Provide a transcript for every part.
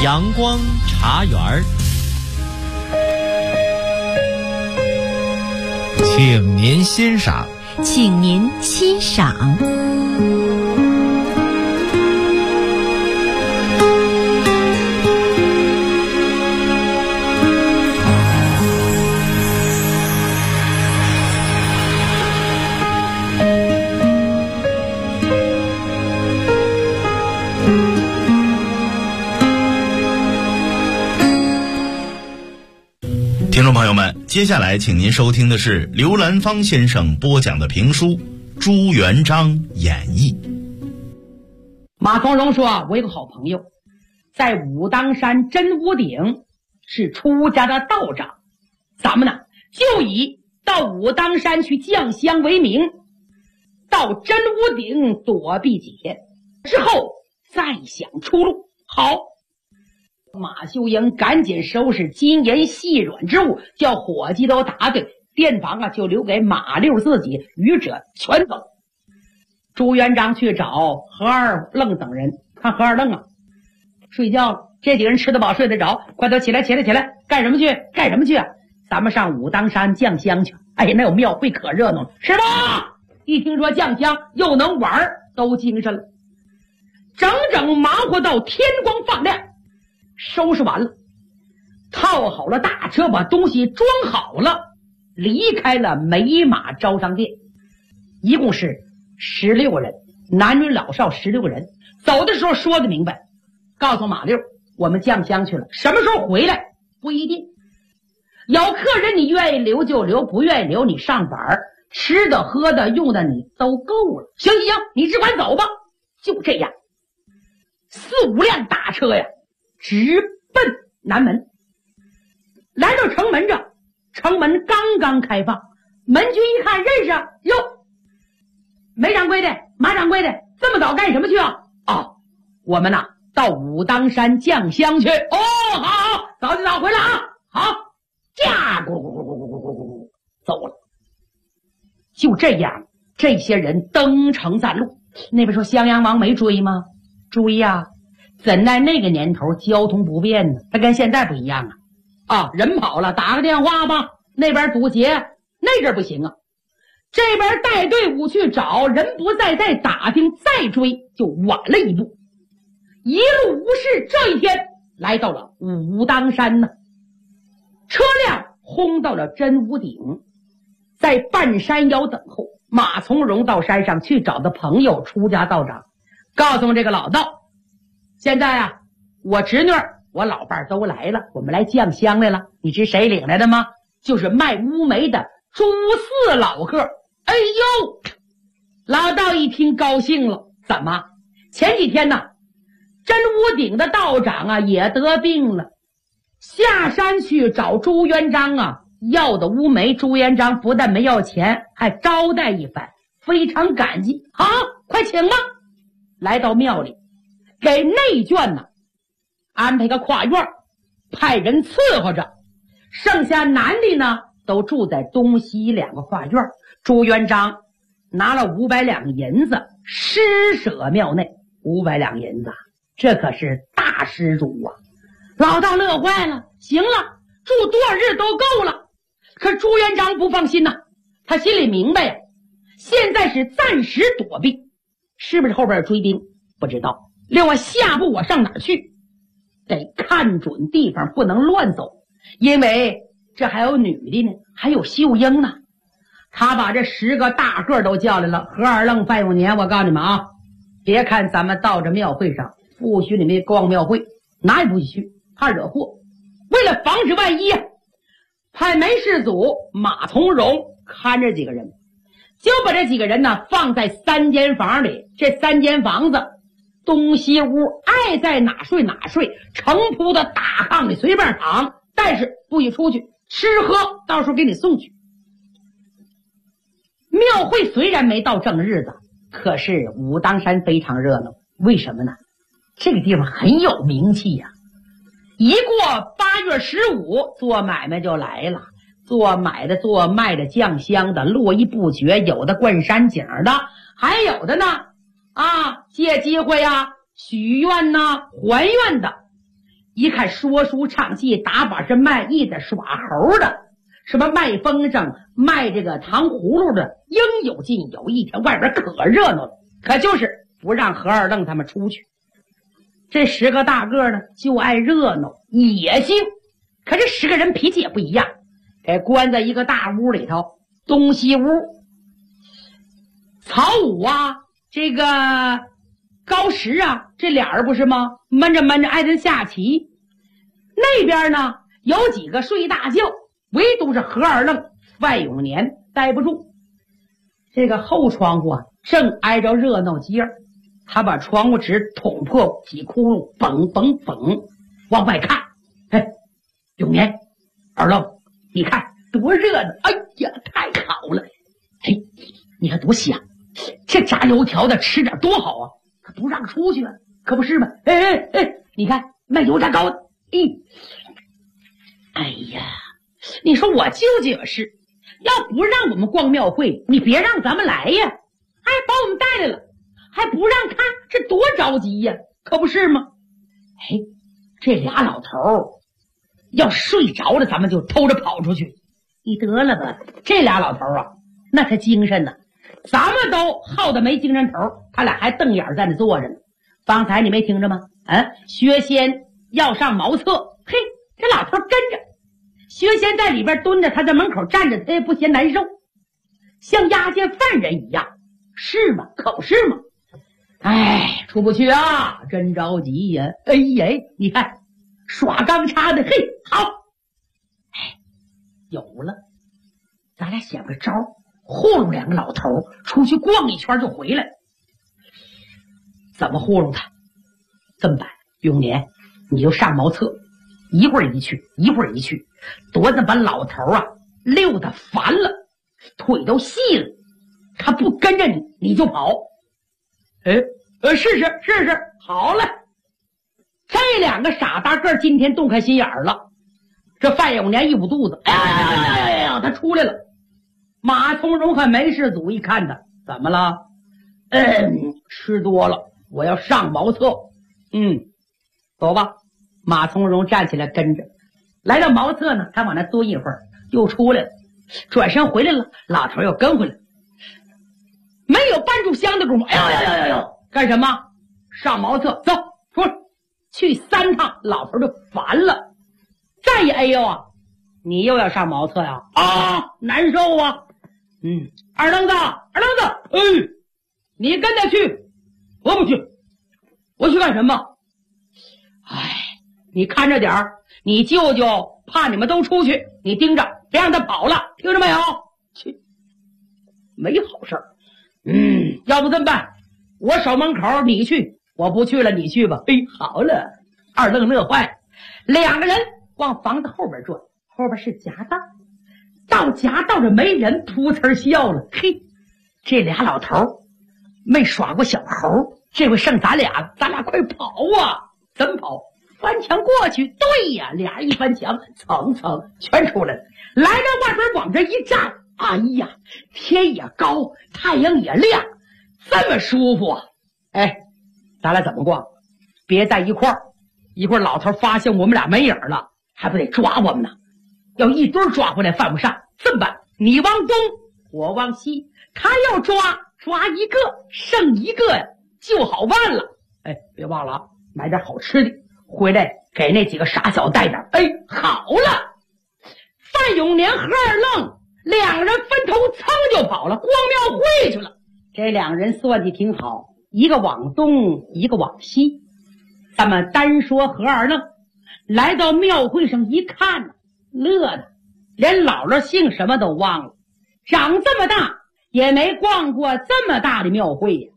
阳光茶园儿，请您欣赏。 请您欣赏。 听众朋友们，接下来请您收听的是刘兰芳先生播讲的评书《朱元璋演义》。 马从容说，我有个好朋友在武当山真武顶是出家的道长，咱们呢就以到武当山去降香为名，到真武顶躲避几天之后再想出路。好，马秀英赶紧收拾金银细软之物，叫伙计都打对，店房就留给马六自己，余者全走。朱元璋去找何二愣等人，看何二愣睡觉了，这几个人吃得饱睡得着，快都起来，干什么去啊？咱们上武当山降香去。哎呀，那有庙会可热闹了，是吧？一听说降香又能玩，都精神了，整整忙活到天光放亮。收拾完了，套好了大车，把东西装好了，离开了美马招商店。一共是16人，男女老少16个人。走的时候说的明白，告诉马六我们降香去了，什么时候回来不一定。有客人你愿意留就留，不愿意留你上板，吃的喝的用的你都够了。行，你只管走吧。就这样，4、5辆大车呀直奔南门。来到城门这，城门刚刚开放，门军一看认识哟，梅掌柜的，马掌柜的，这么早干什么去啊？我们到武当山降香去。好，早就早回来啊。好，驾咕咕咕咕咕咕咕咕走了。就这样，这些人登城占路。那边说襄阳王没追吗？追呀，怎奈那个年头交通不便呢？它跟现在不一样人跑了打个电话吧，那边堵截，那阵不行啊。这边带队伍去找人不在，再打听再追就晚了一步。一路无事，这一天来到了武当山呢。车辆轰到了真武顶，在半山腰等候。马从容到山上去找的朋友出家道长，告诉这个老道，现在我侄女我老伴都来了，我们来降香来了。你知谁领来的吗？就是卖乌梅的朱四老客。哎呦，老道一听高兴了，怎么前几天真武顶的道长也得病了，下山去找朱元璋要的乌梅。朱元璋不但没要钱，还招待一番，非常感激。好，快请吧。来到庙里，给内眷安排个跨院，派人伺候着，剩下男的都住在东西2个跨院。朱元璋拿了500两银子施舍庙内。500两银子，这可是大施主啊。老道乐坏了，行了，住多少日都够了。可朱元璋不放心他心里明白现在是暂时躲避，是不是后边追兵不知道。另外下步我上哪儿去，得看准地方，不能乱走，因为这还有女的呢，还有秀英呢。他把这10个大个都叫来了。何二愣、范永年，我告诉你们别看咱们到这庙会上不许你们逛庙会，哪也不许去，怕惹祸。为了防止万一派门市组马从容看着几个人，就把这几个人放在3间房里。这3间房子东西屋，爱在哪睡哪睡，成铺的大炕里随便躺，但是不许出去吃喝，到时候给你送去。庙会虽然没到正日子，可是武当山非常热闹。为什么呢？这个地方很有名气一过8月15，做买卖就来了，做买的做卖的降香的络绎不绝，有的灌山井的，还有的借机会许愿还愿的。 一看说书唱戏打把是卖艺的耍猴的，什么卖风筝卖这个糖葫芦的应有尽有。一天外边可热闹了，可就是不让何二愣他们出去。这10个大个呢就爱热闹野性，可这10个人脾气也不一样，给关在一个大屋里头，东西屋。曹武啊，这个高石啊，这俩人不是吗？闷着挨人下棋。那边呢有几个睡大觉，唯独是何二愣、范永年待不住。这个后窗户啊正挨着热闹街儿，他把窗户纸捅破几窟窿，嘣嘣嘣往外看。哎，永年、二愣，你看多热闹！哎呀，太好了！嘿，你看多香，这炸油条的吃点多好啊！可不让出去啊，可不是吗？哎，你看卖油炸糕的，哎呀，你说我舅舅也是，要不让我们逛庙会，你别让咱们来呀，还把我们带来了，还不让看，这多着急呀，可不是吗？哎，这俩老头要睡着了，咱们就偷着跑出去。你得了吧，这俩老头啊，那他精神呢，咱们都耗得没精神头，他俩还瞪眼在那坐着呢。方才你没听着吗？薛仙要上茅厕，嘿，这老头跟着。薛仙在里边蹲着，他在门口站着，他也不嫌难受，像押解犯人一样，是吗？可不是吗？哎，出不去啊，真着急呀！哎呀，你看耍钢叉的，嘿，好，哎，有了，咱俩想个招，糊弄2个老头出去逛一圈就回来。怎么糊弄他？这么办，永年，你就上茅厕，一会儿一去，一会儿一去，多子把老头啊溜得烦了，腿都细了，他不跟着你，你就跑。试试，好了。这2个傻大个今天动开心眼儿了。这范永年一捂肚子，哎呀，他出来了。马从容和梅世祖一看他，怎么了？吃多了，我要上茅厕。走吧。马从容站起来跟着，来到茅厕呢，他往那蹲一会儿，又出来了，转身回来了，老头又跟回来，没有半炷香的功夫，哎呦，干什么？上茅厕，走，出来，去3趟，老头就烦了。再一哎呦啊，你又要上茅厕呀？啊，难受啊。二愣子，你跟他去，我不去，我去干什么？哎，你看着点儿，你舅舅怕你们都出去，你盯着，别让他跑了，听着没有？去，没好事儿。要不这么办，我守门口，你去，我不去了，你去吧。好了。二愣乐坏，2个人往房子后边转，后边是夹道，到夹道着没人，噗呲笑了。嘿，这俩老头没耍过小猴，这回剩咱俩，咱俩快跑啊！怎么跑？翻墙过去。对呀，俩人一翻墙，层层全出来了。来到外边往这一站，哎呀，天也高，太阳也亮，这么舒服啊！哎，咱俩怎么逛？别在一块儿，一会儿老头发现我们俩没影了，还不得抓我们呢？要一堆抓回来犯不上。这么办，你往东，我往西，他要抓一个剩一个呀，就好办了。别忘了买点好吃的回来，给那几个傻小带点。好了。范永年和二愣2个人分头噌就跑了，逛庙会去了。这2人算计挺好，一个往东，一个往西。咱们单说和二愣来到庙会上一看，乐的连姥姥姓什么都忘了，长这么大也没逛过这么大的庙会呀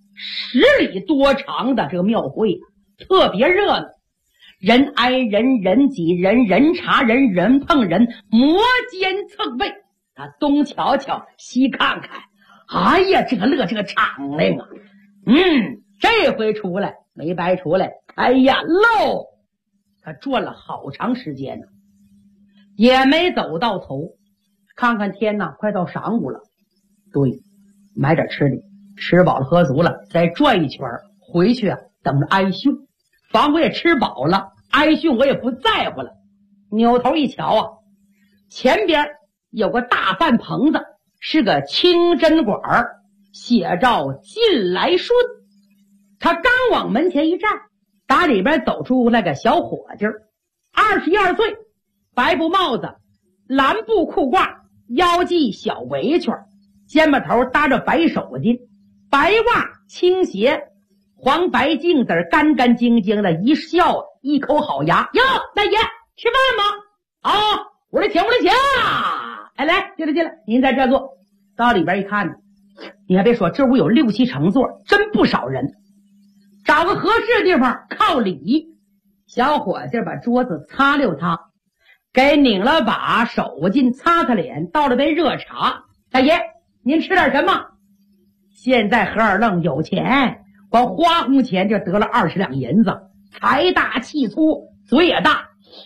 ，10里多长的这个庙会特别热闹，人挨人，人挤人，人查人，人碰人，摩肩蹭背，他东瞧瞧西看看，哎呀，这个乐，这个敞亮啊！这回出来没白出来，开眼喽！他转了好长时间呢，也没走到头。看看天呐，快到晌午了。对，买点吃的，吃饱了喝足了，再转一圈回去啊，等着挨训。房我也吃饱了， 挨训我也不在乎了。扭头一瞧啊，前边有个大饭棚子，是个清真馆，写着进来顺。他刚往门前一站，打里边走出来个小伙计，21、2岁，白布帽子，蓝布裤褂，腰系小围裙，肩膀头搭着白手巾，白袜青鞋，黄白镜子，干干净净的，一笑一口好牙。哟，大爷吃饭吗？啊，我来请，哎，来，进来，您在这坐。到里边一看呢，你还别说，这屋有6、7成座，真不少人。找个合适的地方靠里，小伙计把桌子擦溜擦，给拧了把手巾擦擦脸，倒了杯热茶。大爷，您吃点什么？现在何二愣有钱，光花红钱就得了20两银子，财大气粗，嘴也大。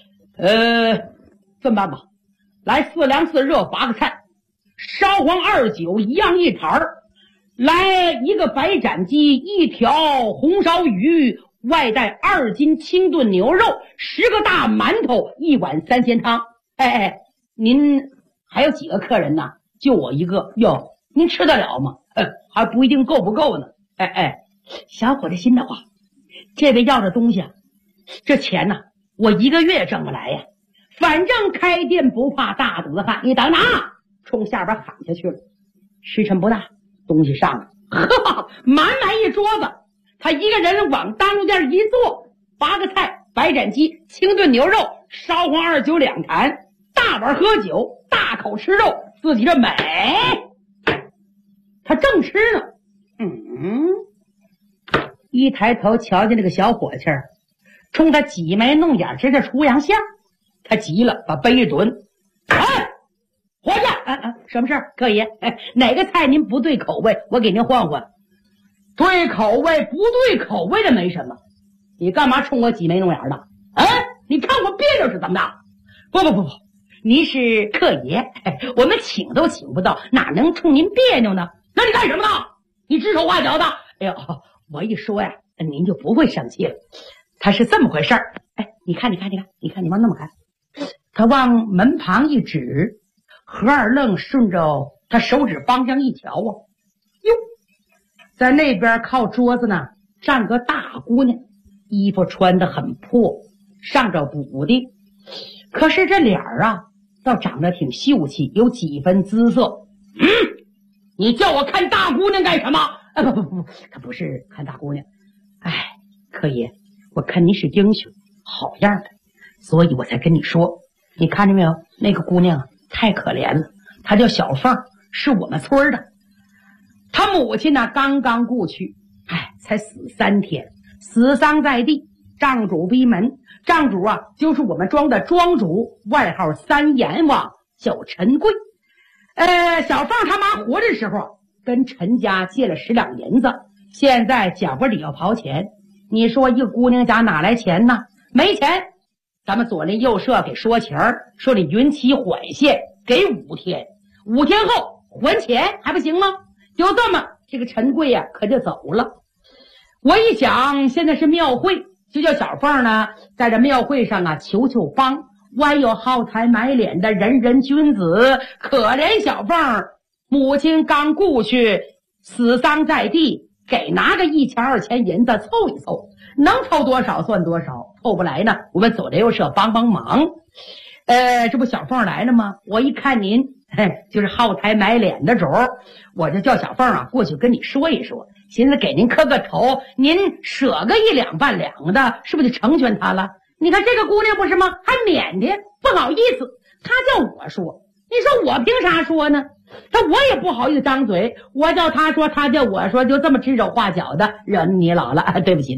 这么办吧，来4凉4热8个菜，烧黄2酒一样一坛儿，来1个白斩鸡，1条红烧鱼，外带2斤清炖牛肉，10个大馒头，1碗3鲜汤。哎，您还有几个客人呢？就我一个。哟，您吃得了吗？还不一定够不够呢。小伙子心的话，这位要这东西啊，这钱呢，我1个月挣不来呀。反正开店不怕大肚子汉，你等着啊！冲下边喊下去了。时辰不大，东西上了，满一桌子。他一个人往当中间一坐，8个菜，白斩鸡，清炖牛肉，烧黄2酒2坛，大碗喝酒，大口吃肉，自己这美。他正吃呢，一抬头瞧见那个小伙计冲他挤眉弄眼，直着出洋相。他急了，把杯一蹲，伙计，什么事儿？客爷，哪个菜您不对口味，我给您换换。对口味不对口味的没什么，你干嘛冲我挤眉弄眼的？你看我别扭是怎么的？不，您是客爷，我们请都请不到，哪能冲您别扭呢？那你干什么呢？你指手画脚的。哎呦，我一说呀，您就不会生气了。他是这么回事儿。你看，你往那么看。他往门旁一指，何二愣顺着他手指方向一瞧啊，哟，在那边靠桌子呢站个大姑娘，衣服穿得很破，上着补的，可是这脸啊倒长得挺秀气，有几分姿色。你叫我看大姑娘干什么？不，可不是看大姑娘。客爷，我看您是英雄，好样的，所以我才跟你说。你看见没有，那个姑娘太可怜了，她叫小凤，是我们村的。她母亲呢刚刚故去，才死3天，死丧在地，账主逼门。账主啊就是我们庄的庄主，外号3阎王，叫陈贵。小凤他妈活着的时候跟陈家借了10两银子，现在脚不里要刨钱。你说一个姑娘家哪来钱呢？没钱，咱们左邻右舍给说情儿，说你匀期缓些，给5天，5天后还钱还不行吗？就这么，这个陈贵呀可就走了。我一想，现在是庙会，就叫小凤呢在这庙会上啊求帮，歪有好财买脸的人人君子，可怜小凤母亲刚故去，死丧在地，给拿个1钱2钱银子凑一凑，能凑多少算多少，凑不来呢我们左邻右舍帮忙。这不小凤来了吗？我一看您就是好财买脸的主儿，我就叫小凤啊过去跟你说一说，寻思给您磕个头，您舍个1两半两的，是不是就成全他了？你看这个姑娘不是吗？还腼腆，不好意思，她叫我说，你说我凭啥说呢？我也不好意思张嘴，我叫她说，她叫我说，就这么指手画脚的，惹你老了，对不起。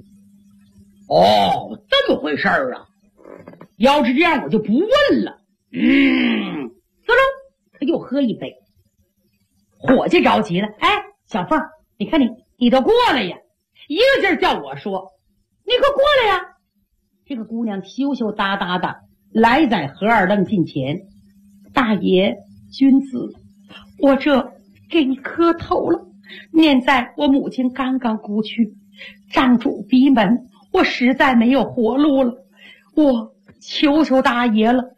哦，这么回事儿啊？要是这样我就不问了。走喽，他又喝一杯。伙计着急了，小凤，你看你都过来呀，一个劲儿叫我说，你快过来呀。这个姑娘羞羞答答的来在何二愣近前，大爷君子，我这给你磕头了，念在我母亲刚刚故去，账主逼门，我实在没有活路了， 我求求大爷了，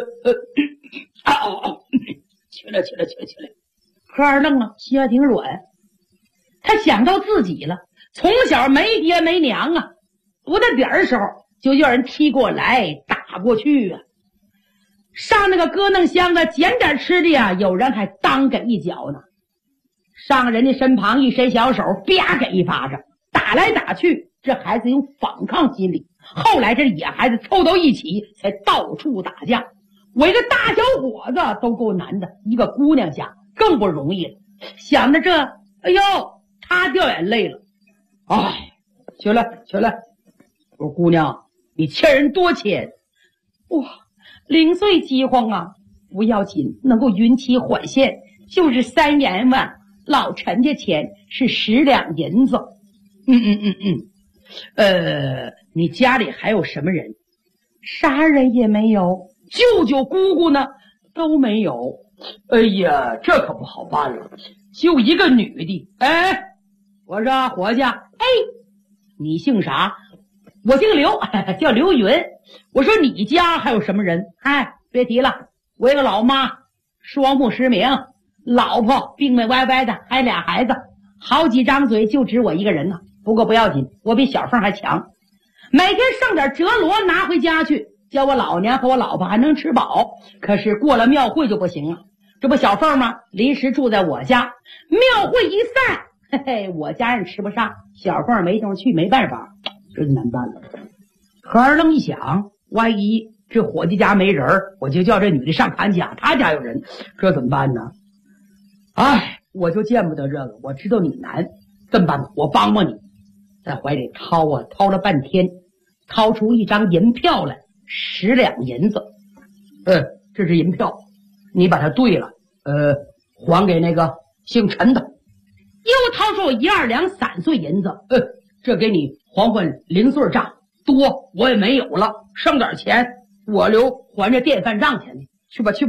去了。何二愣啊，心还挺软。他想到自己了，从小没爹没娘啊，不大点儿时候就叫人踢过来打过去啊。上那个咯楞箱子捡点吃的呀，有人还当给一脚呢。上人家身旁一伸小手，啪给一巴掌，打来打去，这孩子有反抗心理。后来这野孩子凑到一起，才到处打架。我一个大小伙子都够难的，一个姑娘家更不容易了。想着这，哎呦，他掉眼泪了。哎，去了。我说姑娘，你欠人多钱？哇，零碎饥荒啊，不要紧，能够匀期缓现，就是3元万。老陈家钱是10两银子。你家里还有什么人？啥人也没有，舅舅姑姑呢都没有。哎呀，这可不好办了，就一个女的。哎，我说伙计，你姓啥？我姓刘，叫刘云。我说你家还有什么人？别提了，我一个老妈，双目失明，老婆病病歪歪的，还俩孩子，好几张嘴就指我一个人呢。不过不要紧，我比小凤还强，每天上点折罗拿回家去，叫我老娘和我老婆还能吃饱。可是过了庙会就不行了，这不小凤吗？临时住在我家，庙会一散，我家人吃不上，小凤没地方去，没办法，真难办了。何二愣一想，万一这伙计家没人，我就叫这女的上他家，他家有人，这怎么办呢？我就见不得这个，我知道你难，这么办吧，我帮帮你。在怀里掏了半天，掏出一张银票来，10两银子。这是银票，你把它兑了，还给那个姓陈的。又掏出1、2两散碎银子，这给你还零碎账，多我也没有了，剩点钱我留还这电饭账钱去吧。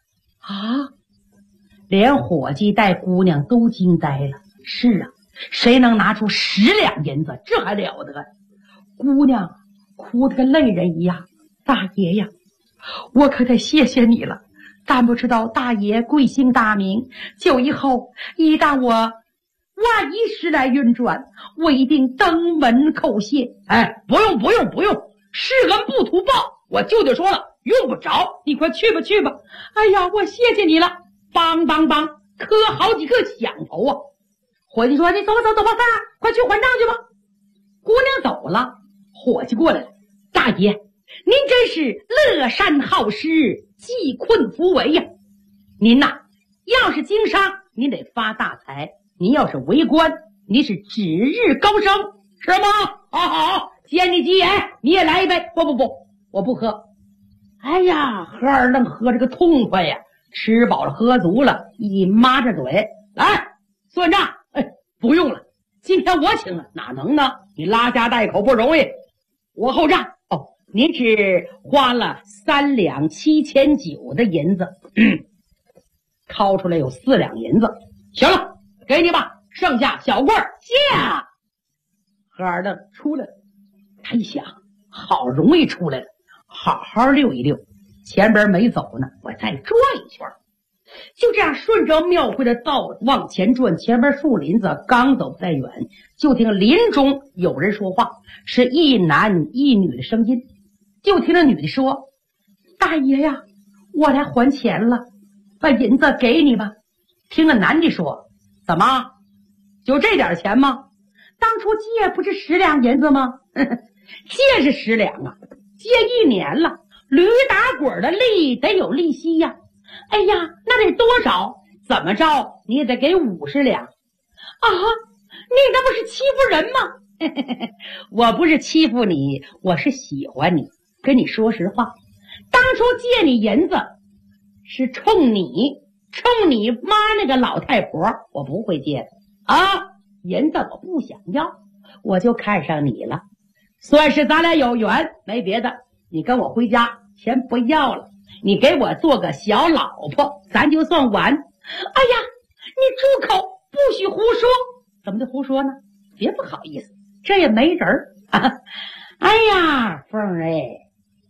连伙计带姑娘都惊呆了。是啊，谁能拿出10两银子？这还了得！姑娘哭得跟泪人一样。大爷呀，我可得谢谢你了。但不知道大爷贵姓大名，就以后一旦我万一时来运转，我一定登门叩谢。不用，是恩不图报。我舅舅说了，用不着，你快去吧。哎呀，我谢谢你了。梆，磕好几个响头啊！伙计说：“你走吧，快去还账去吧。”姑娘走了，伙计过来了：“大爷，您真是乐善好施，济困扶危呀！您呐，要是经商，您得发大财；您要是为官，您是指日高升，是吗？好，见你吉言，你也来一杯。不，我不喝。哎呀，何二愣喝这个痛快呀！吃饱了喝足了，一抹着嘴，来算账。不用了，今天我请了，哪能呢？你拉家带口不容易，我后账。您只花了3两7900的银子，掏出来有4两银子。行了，给你吧，剩下小棍儿下。何二愣出来了，他一想，好容易出来了，好好溜一溜，前边没走呢，我再转一圈。就这样顺着庙会的道往前转，前边树林子刚走不太远，就听林中有人说话，是一男一女的声音。就听那女的说：“大爷呀，我来还钱了，把银子给你吧。”听个男的说：“怎么就这点钱吗？当初借不是10两银子吗？借是10两啊，借1年了，驴打滚的利得有利息呀。哎呀，那得多少？怎么着你也得给50两啊！你那不是欺负人吗？我不是欺负你，我是喜欢你。跟你说实话，当初借你银子是冲你妈那个老太婆，我不会借的啊！银子我不想要，我就看上你了，算是咱俩有缘，没别的。你跟我回家，钱不要了，你给我做个小老婆，咱就算完。哎呀，你住口，不许胡说！怎么就胡说呢？别不好意思，这也没人啊。哎呀，凤儿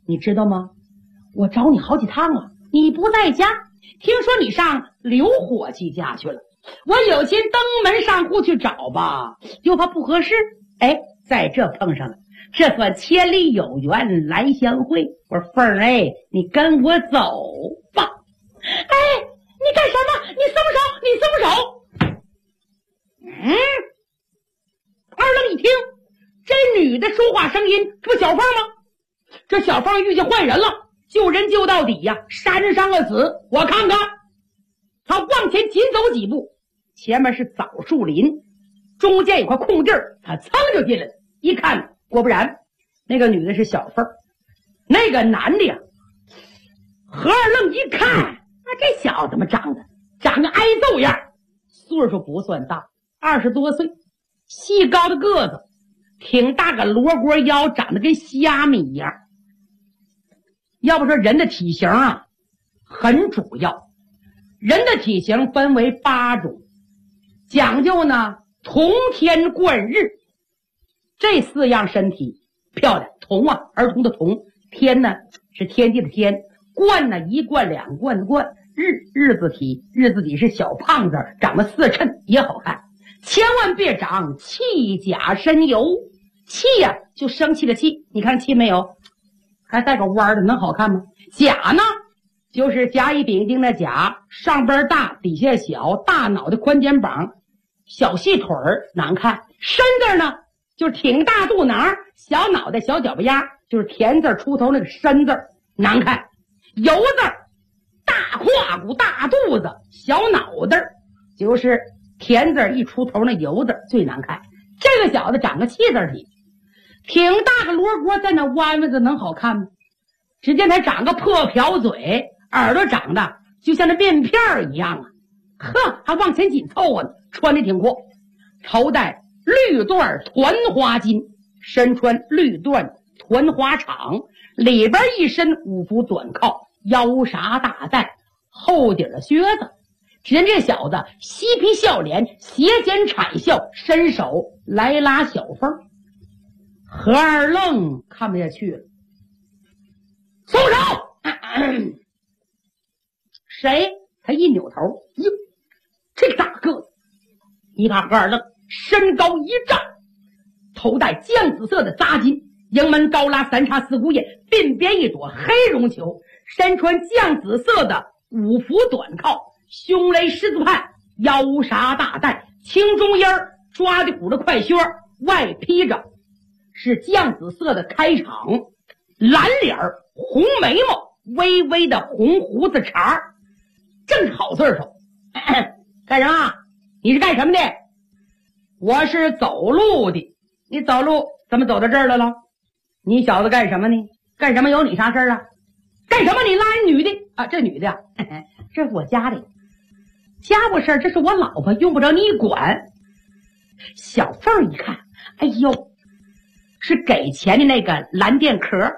你知道吗？我找你好几趟了，你不在家，听说你上刘伙计家去了。我有心登门上户去找吧，又怕不合适。哎，在这碰上了，这算千里有缘来相会。我说凤儿，哎，你跟我走吧。哎，你干什么？你松手！你松手！二愣一听，这女的说话声音，这不小凤吗？这小凤遇见坏人了，救人救到底呀，山上了死。我看看，他往前紧走几步，前面是枣树林，中间有块空地儿，他噌就进来了。一看，果不然，那个女的是小凤，那个男的呀，何二愣一看，这小子怎么长个挨揍样，岁数不算大，20多岁，细高的个子，挺大个罗锅腰，长得跟虾米一样。要不说人的体型啊，很主要。人的体型分为8种，讲究呢同天贯日，这4样身体漂亮。同啊，儿童的同，天呢是天地的天，贯呢1贯2贯的贯，日字体，日字体是小胖子，长得4称也好看。千万别长气甲深油，气呀就生气的气，你看气没有，还带个弯的，能好看吗？甲呢就是甲乙丙丁的甲，上边大底下小，大脑袋宽肩膀，小细腿儿难看。身字呢就是挺大肚囊，小脑袋小脚巴丫，就是田字出头那个身字难看。油字大胯骨大肚子小脑袋，就是田字一出头那油字最难看。这个小子长个气字体，挺大个罗锅，在那弯弯子能好看吗？只见他长个破瓢嘴，耳朵长得就像那面片一样啊，呵，还往前紧凑呢，穿的挺阔，头戴绿缎团花巾，身穿绿缎团花氅，里边一身五服短靠，腰纱大带，后底的靴子。只见这小子嬉皮笑脸，斜肩谄笑，伸手来拉小凤。何二愣看不下去了，松手！谁？他一扭头，哟，这大个子！你看何二愣身高1丈，头戴酱紫色的扎巾，营门高拉3叉4股眼，鬓边一朵黑绒球，身穿酱紫色的五服短靠，胸勒狮子畔，腰纱大带，青中烟抓的鼓的快靴，外披着是酱紫色的开场，蓝脸红眉毛，微微的红胡子茬，正是好岁数。干什么？你是干什么的？我是走路的。你走路怎么走到这儿来了？你小子干什么呢？干什么有你啥事儿啊？干什么你拉人女的啊？这女的呀，这是我家里家务事儿，这是我老婆，用不着你管。小凤一看，哎呦，是给钱的那个蓝电壳。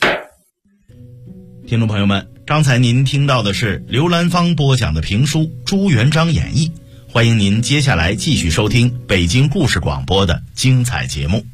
听众朋友们，刚才您听到的是刘兰芳播讲的评书《朱元璋演义》，欢迎您接下来继续收听北京故事广播的精彩节目。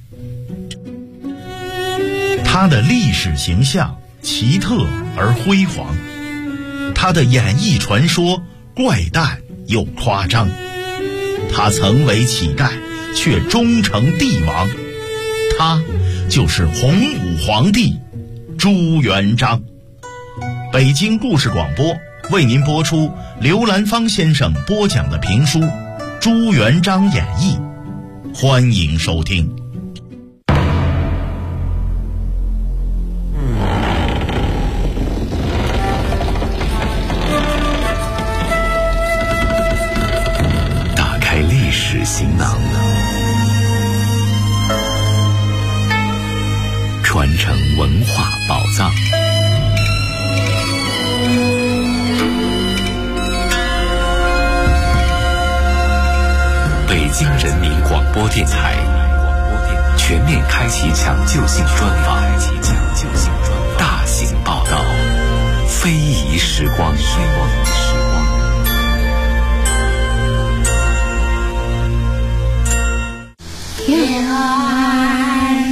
他的历史形象奇特而辉煌，他的演艺传说怪诞又夸张，他曾为乞丐却终成帝王，他就是洪武皇帝朱元璋。北京故事广播为您播出刘兰芳先生播讲的评书《朱元璋演义》，欢迎收听。 打开历史行囊，传承文化宝藏。北京人民广播电台全面开启抢救性专访，大型报道，非遗时光。 早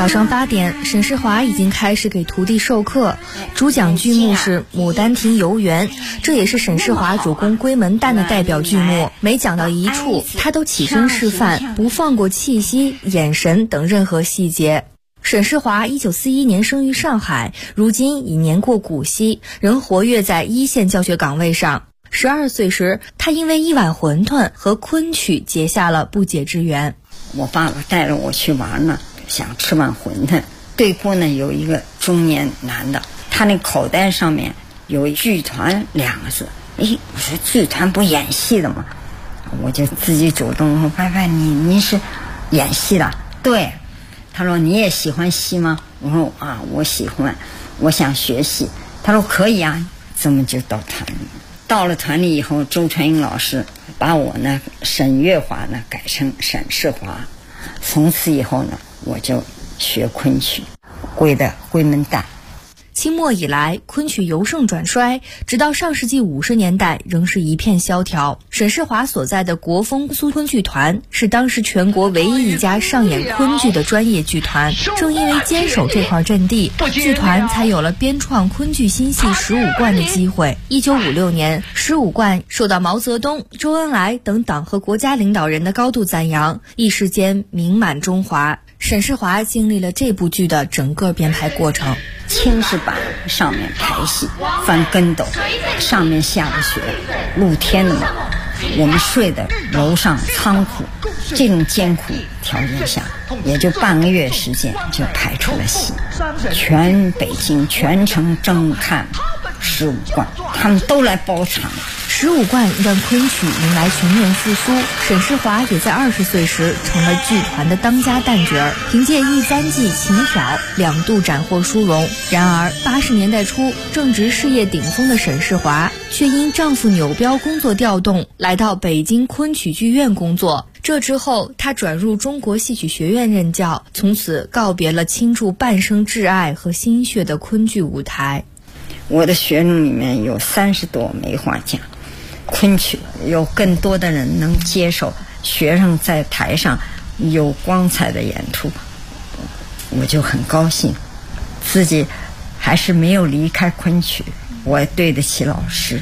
早上8点，沈世华已经开始给徒弟授课。主讲剧目是《牡丹亭游园》，这也是沈世华主攻闺门旦的代表剧目。每讲到一处，他都起身示范，不放过气息、眼神等任何细节。沈世华1941年生于上海，如今已年过古稀，仍活跃在一线教学岗位上。12岁时，他因为一碗馄饨和昆曲结下了不解之缘。 我爸爸带着我去玩呢，想吃碗馄饨。对过呢有一个中年男的，他那口袋上面有剧团2个字。我说剧团不演戏的吗？我就自己主动说：“伯伯，您是演戏的？”对。他说：“你也喜欢戏吗？”我说：“啊，我喜欢，我想学戏。”他说：“可以啊。”这么就到团里。到了团里以后，周传英老师把我呢沈月华呢改成沈世华。从此以后呢，我就学昆曲，归的闺门旦。 清末以来，昆曲由盛转衰，直到上世纪50年代仍是一片萧条。沈世华所在的国风苏昆剧团是当时全国唯一一家上演昆剧的专业剧团。正因为坚守这块阵地，剧团才有了编创昆剧新戏15贯的机会。1956年，15贯受到毛泽东、周恩来等党和国家领导人的高度赞扬，一时间名满中华。沈世华经历了这部剧的整个编排过程。 青石板上面排戏，翻跟斗，上面下着雪，露天的嘛。我们睡的楼上仓库，这种艰苦条件下，也就半个月时间就排出了戏。全北京全城争看15贯，他们都来包场。 15贯让昆曲迎来全面复苏，沈世华也在20岁时成了剧团的当家旦角儿，凭借13季琴挑2度斩获殊荣。然而80年代初，正值事业顶峰的沈世华却因丈夫扭标工作调动，来到北京昆曲剧院工作。这之后，他转入中国戏曲学院任教，从此告别了倾注半生挚爱和心血的昆剧舞台。 我的学生里面有30多梅花奖。昆曲有更多的人能接受，学生在台上有光彩的演出，我就很高兴。自己还是没有离开昆曲，我也对得起老师。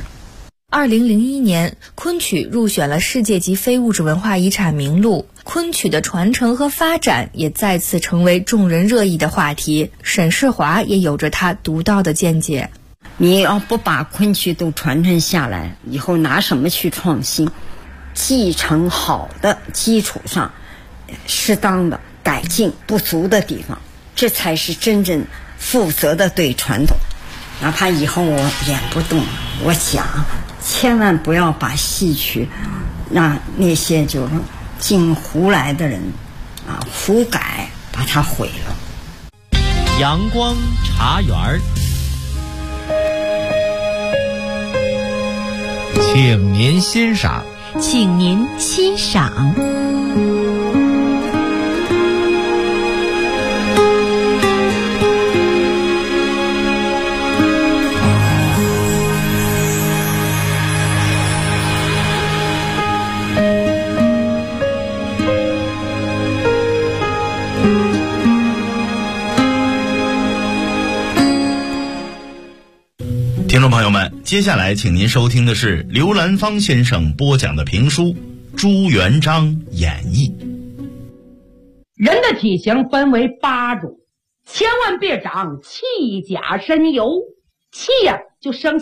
2001年，昆曲入选了世界级非物质文化遗产名录，昆曲的传承和发展也再次成为众人热议的话题。沈世华也有着他独到的见解。 你要不把昆曲都传承下来，以后拿什么去创新？继承好的基础上，适当的改进不足的地方，这才是真正负责的对传统。哪怕以后我演不动，我讲千万不要把戏曲让那些就是进胡来的人胡改，把它毁了。 阳光茶园儿，请您欣赏。 请您欣赏。 听众朋友们，接下来请您收听的是刘兰芳先生播讲的评书《朱元璋演义》。 人的体型分为8种，千万别长气甲深油，气呀就生